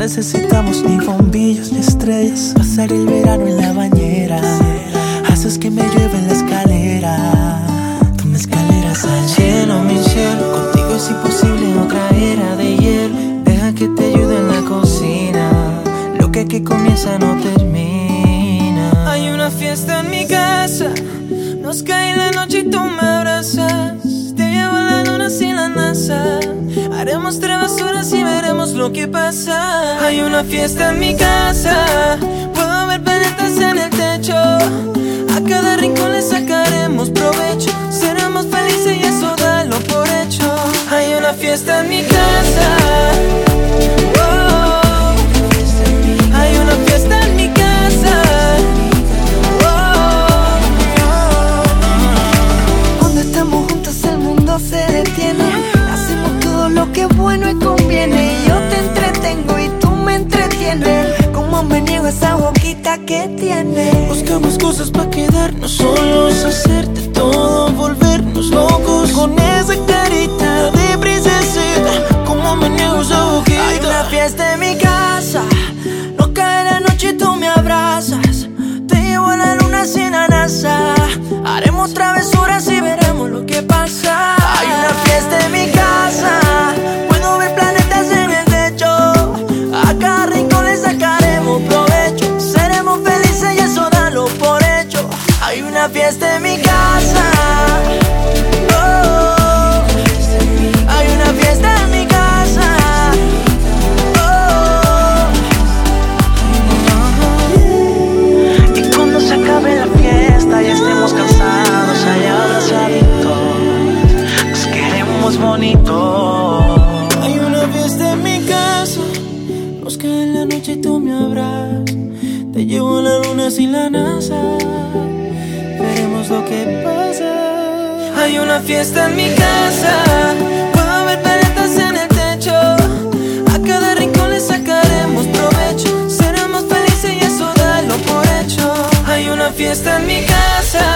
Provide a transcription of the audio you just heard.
necesitamos ni bombillos ni estrellas. Pasar el verano en la bañera. Haces que me llueva en la escalera. Tú me escaleras al cielo, mi cielo. Contigo es imposible otra era de hielo. Deja que te ayude en la cocina. Lo que aquí comienza no termina. Hay una fiesta en mi casa. Nos cae la noche y tú me abrazas. Te llevo a la luna sin la NASA. Haremos travesuras y veremos lo que pasa. Hay una fiesta en mi casa. Puedo ver planetas en el techo. A cada rincón le sacaremos provecho. Seremos felices y eso dalo por hecho. Hay una fiesta en mi casa. Oh. Hay una fiesta en mi casa. Oh. Cuando estamos juntos el mundo se detiene. Hacemos todo lo que es bueno y conviene. Yo te entretengo y tú me entretienes. Como me niego a esa boquita que tienes. Buscamos cosas pa' quedarnos solos, hacerte todo, volvernos locos. Con esa carita de princesita, como me niego a esa boquita. Hay una fiesta en mi casa. No cae la noche y tú me abrazas. Te llevo a la luna sin la NASA. Haremos travesuras y veremos lo que pasa. Hay una fiesta en mi casa. Puedo ver planetas en el techo. A cada rincón le sacaremos provecho. Seremos felices y eso dalo por hecho. Hay una fiesta en mi casa. Oh. Hay una fiesta en mi casa. Oh. Y cuando se acabe la fiesta y estemos cansados allá abrazaditos, nos queremos bonito. Hay una fiesta en mi casa. Nos cae en la noche y tú me abrazas. Te llevo a la luna sin la NASA. Veremos lo que pasa. Hay una fiesta en mi casa. Puedo ver planetas en el techo. A cada rincón le sacaremos provecho. Seremos felices y eso dalo por hecho. Hay una fiesta en mi casa.